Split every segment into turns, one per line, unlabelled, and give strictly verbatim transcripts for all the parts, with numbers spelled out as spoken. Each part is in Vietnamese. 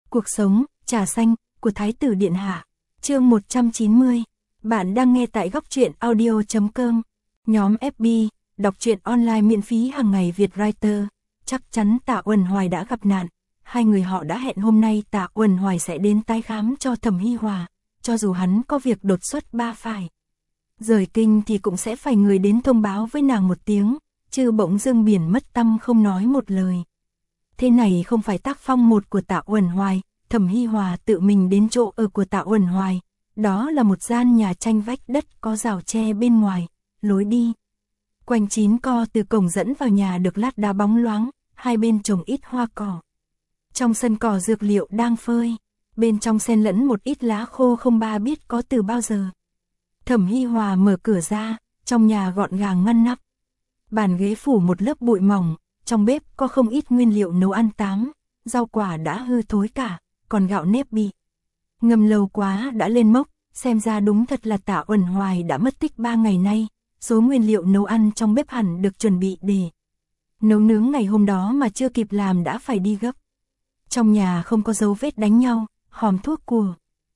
Cuộc sống, trà xanh, của Thái tử Điện Hạ. Chương một trăm chín mươi. Bạn đang nghe tại góc truyện audio chấm com. Nhóm ép bê, đọc truyện online miễn phí hàng ngày Việt Writer. Chắc chắn Tạ Uẩn Hoài đã gặp nạn. Hai người họ đã hẹn hôm nay Tạ Uẩn Hoài sẽ đến tái khám cho Thẩm Hi Hòa. Cho dù hắn có việc đột xuất ba phải rời kinh thì cũng sẽ phải người đến thông báo với nàng một tiếng, chứ bỗng dưng biển mất tăm không nói một lời. Thế này không phải tác phong một của Tạ Uẩn Hoài. Thẩm Hi Hòa tự mình đến chỗ ở của Tạ Uẩn Hoài. Đó là một gian nhà tranh vách đất có rào tre bên ngoài, lối đi quanh chín co từ cổng dẫn vào nhà được lát đá bóng loáng, hai bên trồng ít hoa cỏ. Trong sân cỏ dược liệu đang phơi, bên trong xen lẫn một ít lá khô không ba biết có từ bao giờ. Thẩm Hi Hòa mở cửa ra, trong nhà gọn gàng ngăn nắp. Bàn ghế phủ một lớp bụi mỏng, trong bếp có không ít nguyên liệu nấu ăn tám, rau quả đã hư thối cả, còn gạo nếp bị ngâm lâu quá đã lên mốc, xem ra đúng thật là Tạ Uẩn Hoài đã mất tích ba ngày nay, số nguyên liệu nấu ăn trong bếp hẳn được chuẩn bị để nấu nướng ngày hôm đó mà chưa kịp làm đã phải đi gấp. Trong nhà không có dấu vết đánh nhau, hòm thuốc của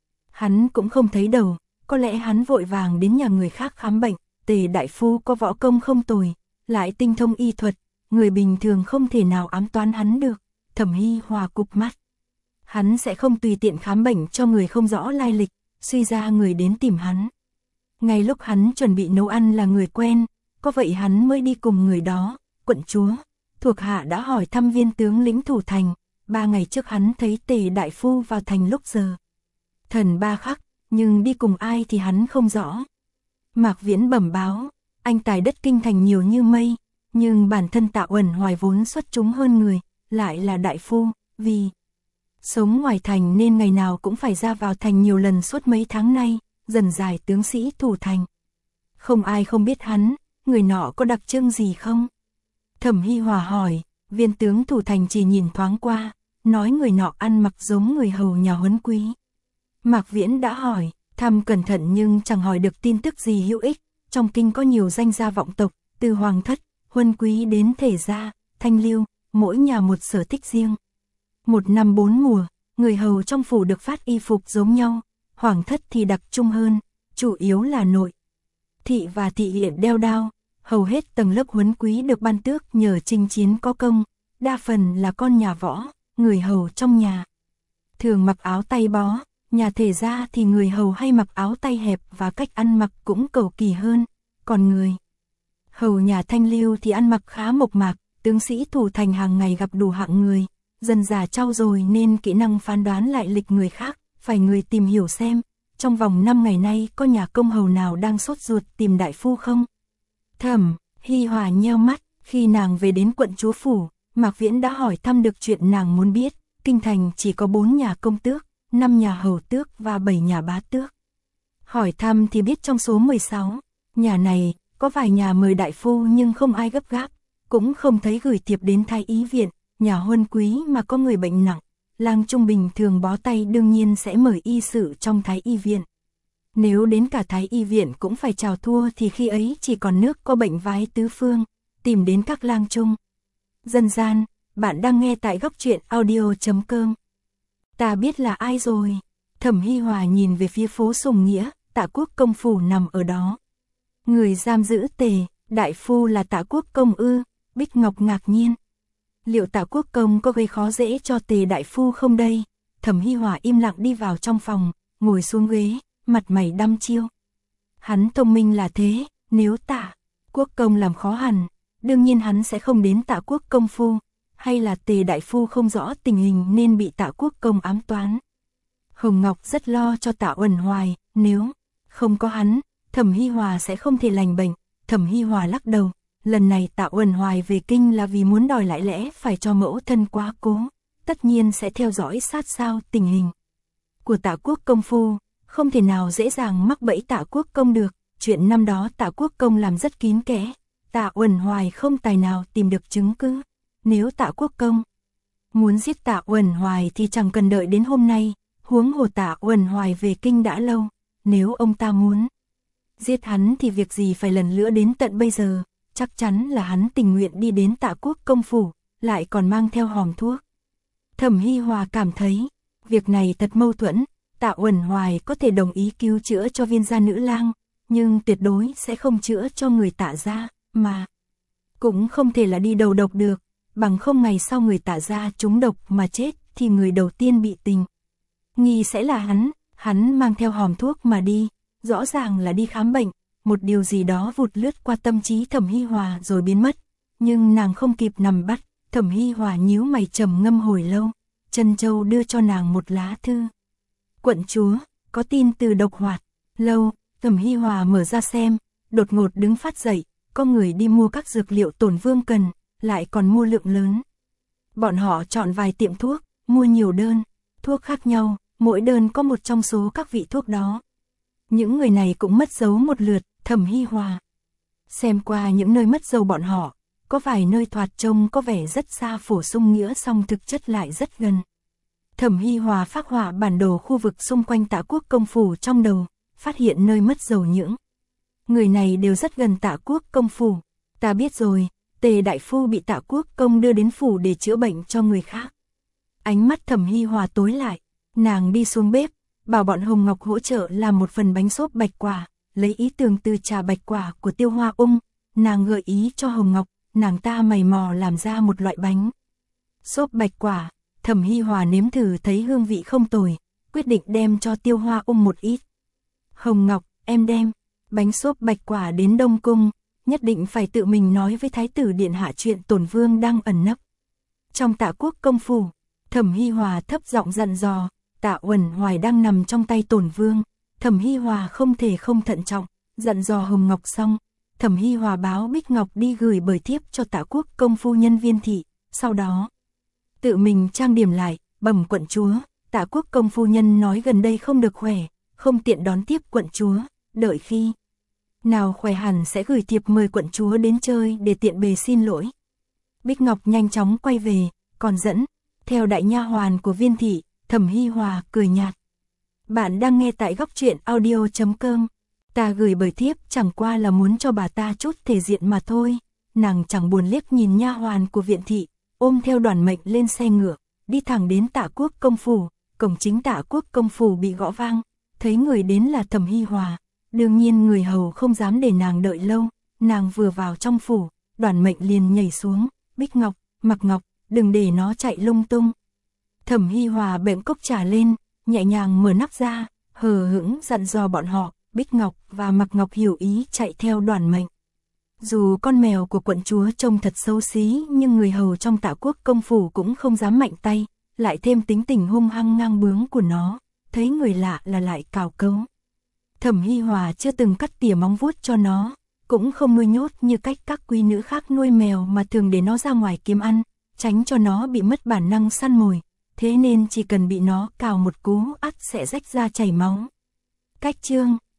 hắn cũng không thấy đâu, có lẽ hắn vội vàng đến nhà người khác khám bệnh. Tề đại phu có võ công không tồi, lại tinh thông y thuật, người bình thường không thể nào ám toán hắn được. Thẩm Hi Hòa cụp mắt. Hắn sẽ không tùy tiện khám bệnh cho người không rõ lai lịch, suy ra người đến tìm hắn. Ngay lúc hắn chuẩn bị nấu ăn là người quen, có vậy hắn mới đi cùng người đó. Quận chúa, thuộc hạ đã hỏi thăm viên tướng lĩnh thủ thành, ba ngày trước hắn thấy Tề đại phu vào thành lúc giờ thần ba khắc, nhưng đi cùng ai thì hắn không rõ. Mạc Viễn bẩm báo, anh tài đất kinh thành nhiều như mây, nhưng bản thân Tạ Uẩn Hoài vốn xuất chúng hơn người, lại là đại phu, vì sống ngoài thành nên ngày nào cũng phải ra vào thành nhiều lần suốt mấy tháng nay, dần dài tướng sĩ thủ thành. Không ai không biết hắn, người nọ có đặc trưng gì không? Thẩm Hi Hòa hỏi, viên tướng thủ thành chỉ nhìn thoáng qua, nói người nọ ăn mặc giống người hầu nhà Huấn Quý. Mạc Viễn đã hỏi, thăm cẩn thận nhưng chẳng hỏi được tin tức gì hữu ích. Trong kinh có nhiều danh gia vọng tộc, từ hoàng thất, Huân Quý đến thể gia, thanh lưu, mỗi nhà một sở thích riêng. Một năm bốn mùa, người hầu trong phủ được phát y phục giống nhau, hoàng thất thì đặc trung hơn, chủ yếu là nội thị và thị hiện đeo đao. Hầu hết tầng lớp Huấn Quý được ban tước nhờ chinh chiến có công, đa phần là con nhà võ, người hầu trong nhà thường mặc áo tay bó. Nhà thể gia thì người hầu hay mặc áo tay hẹp và cách ăn mặc cũng cầu kỳ hơn, còn người hầu nhà thanh lưu thì ăn mặc khá mộc mạc. Tướng sĩ thủ thành hàng ngày gặp đủ hạng người, dần già trau dồi nên kỹ năng phán đoán lại lịch người khác, phải người tìm hiểu xem, trong vòng năm ngày nay có nhà công hầu nào đang sốt ruột tìm đại phu không? Thẩm Hi Hòa nheo mắt, khi nàng về đến quận chúa phủ, Mạc Viễn đã hỏi thăm được chuyện nàng muốn biết. Kinh thành chỉ có bốn nhà công tước, năm nhà hầu tước và bảy nhà bá tước. Hỏi thăm thì biết trong số mười sáu nhà này, có vài nhà mời đại phu nhưng không ai gấp gáp, cũng không thấy gửi thiệp đến Thái y viện. Nhà Huân Quý mà có người bệnh nặng, lang trung bình thường bó tay đương nhiên sẽ mời y sự trong Thái y viện. Nếu đến cả Thái y viện cũng phải chào thua thì khi ấy chỉ còn nước có bệnh vái tứ phương, tìm đến các lang trung. Dân gian, bạn đang nghe tại góc truyện audio chấm com. Ta biết là ai rồi. Thẩm Hi Hòa nhìn về phía phố Sùng Nghĩa, Tạ Quốc công phủ nằm ở đó. Người giam giữ Tề đại phu là Tạ Quốc công ư? Bích Ngọc ngạc nhiên. Liệu Tạ Quốc công có gây khó dễ cho Tề đại phu không đây? Thẩm Hi Hòa im lặng đi vào trong phòng, ngồi xuống ghế, mặt mày đăm chiêu. Hắn thông minh là thế, nếu Tạ Quốc công làm khó hẳn, đương nhiên hắn sẽ không đến Tạ Quốc công phu. Hay là Tề đại phu không rõ tình hình nên bị Tạ Quốc công ám toán. Hồng Ngọc rất lo cho Tạ Uẩn Hoài, nếu không có hắn, Thẩm Hi Hòa sẽ không thể lành bệnh. Thẩm Hi Hòa lắc đầu, lần này Tạ Uẩn Hoài về kinh là vì muốn đòi lại lẽ phải cho mẫu thân quá cố, tất nhiên sẽ theo dõi sát sao tình hình của Tạ Quốc công phu, không thể nào dễ dàng mắc bẫy Tạ Quốc công được. Chuyện năm đó Tạ Quốc công làm rất kín kẽ, Tạ Uẩn Hoài không tài nào tìm được chứng cứ. Nếu Tạ Quốc công muốn giết Tạ Uẩn Hoài thì chẳng cần đợi đến hôm nay, huống hồ Tạ Uẩn Hoài về kinh đã lâu, nếu ông ta muốn giết hắn thì việc gì phải lần nữa đến tận bây giờ, chắc chắn là hắn tình nguyện đi đến Tạ Quốc công phủ, lại còn mang theo hòm thuốc. Thẩm Hi Hòa cảm thấy, Việc này thật mâu thuẫn, Tạ Uẩn Hoài có thể đồng ý cứu chữa cho Viên gia nữ lang, nhưng tuyệt đối sẽ không chữa cho người Tạ gia, mà cũng không thể là đi đầu độc được, bằng không ngày sau người Tạ gia trúng độc mà chết thì người đầu tiên bị tình nghi sẽ là hắn, hắn mang theo hòm thuốc mà đi, rõ ràng là đi khám bệnh, một điều gì đó vụt lướt qua tâm trí Thẩm Hi Hòa rồi biến mất, nhưng nàng không kịp nằm bắt, Thẩm Hi Hòa nhíu mày trầm ngâm hồi lâu, Trân Châu đưa cho nàng một lá thư. Quận chúa, có tin từ Độc Hoạt. Lâu, Thẩm Hi Hòa mở ra xem, đột ngột đứng phát dậy, có người đi mua các dược liệu Tổn Vương cần, lại còn mua lượng lớn. Bọn họ chọn vài tiệm thuốc, mua nhiều đơn, thuốc khác nhau, mỗi đơn có một trong số các vị thuốc đó. Những người này cũng mất dấu một lượt, Thẩm Hi Hòa xem qua những nơi mất dấu bọn họ, có vài nơi thoạt trông có vẻ rất xa Phổ Sung Nghĩa song thực chất lại rất gần. Thẩm Hi Hòa phác họa bản đồ khu vực xung quanh Tạ Quốc công phủ trong đầu, phát hiện nơi mất dấu những người này đều rất gần Tạ Quốc công phủ. Ta biết rồi, Tề đại phu bị Tạ Quốc công đưa đến phủ để chữa bệnh cho người khác. Ánh mắt Thẩm Hi Hòa tối lại, nàng đi xuống bếp, bảo bọn Hồng Ngọc hỗ trợ làm một phần bánh xốp bạch quả, lấy ý tưởng từ trà bạch quả của Tiêu Hoa Ung, nàng gợi ý cho Hồng Ngọc, nàng ta mày mò làm ra một loại bánh xốp bạch quả. Thẩm Hi Hòa nếm thử thấy hương vị không tồi, quyết định đem cho Tiêu Hoa Ung một ít. Hồng Ngọc, em đem bánh xốp bạch quả đến Đông Cung, nhất định phải tự mình nói với Thái tử điện hạ chuyện Tổn Vương đang ẩn nấp trong Tạ Quốc công phủ. Thẩm Hi Hòa thấp giọng dặn dò, Tạ Uẩn Hoài đang nằm trong tay Tổn Vương. Thẩm Hi Hòa không thể không thận trọng, dặn dò Hồng Ngọc xong, Thẩm Hi Hòa báo Bích Ngọc đi gửi bời thiếp cho Tạ Quốc công phu nhân Viên thị, sau đó tự mình trang điểm lại, bẩm quận chúa, Tạ Quốc công phu nhân nói gần đây không được khỏe, không tiện đón tiếp quận chúa, đợi khi nào khỏe hẳn sẽ gửi thiệp mời quận chúa đến chơi để tiện bề xin lỗi. Bích Ngọc nhanh chóng quay về, còn dẫn theo đại nha hoàn của Viên thị. Thẩm Hi Hòa cười nhạt. Bạn đang nghe tại góc truyện audio chấm com. Ta gửi bời thiếp chẳng qua là muốn cho bà ta chút thể diện mà thôi. Nàng chẳng buồn liếc nhìn nha hoàn của Viện thị, ôm theo Đoàn Mệnh lên xe ngựa, đi thẳng đến Tạ Quốc công phủ. Cổng chính Tạ Quốc công phủ bị gõ vang, thấy người đến là Thẩm Hi Hòa, đương nhiên người hầu không dám để nàng đợi lâu. Nàng vừa vào trong phủ, Đoàn Mệnh liền nhảy xuống, Bích Ngọc, Mặc Ngọc, đừng để nó chạy lung tung. Thẩm Hi Hòa bễm cốc trà lên, nhẹ nhàng mở nắp ra, hờ hững dặn dò bọn họ. Bích Ngọc và Mặc Ngọc hiểu ý chạy theo Đoàn Mệnh. Dù con mèo của quận chúa trông thật xấu xí, nhưng người hầu trong Tạ Quốc công phủ cũng không dám mạnh tay, lại thêm tính tình hung hăng ngang bướng của nó, thấy người lạ là lại cào cấu. Thẩm Hi Hòa chưa từng cắt tỉa móng vuốt cho nó, cũng không nuôi nhốt như cách các quý nữ khác nuôi mèo mà thường để nó ra ngoài kiếm ăn, tránh cho nó bị mất bản năng săn mồi. Thế nên chỉ cần bị nó cào một cú ắt sẽ rách ra chảy máu. Cách chương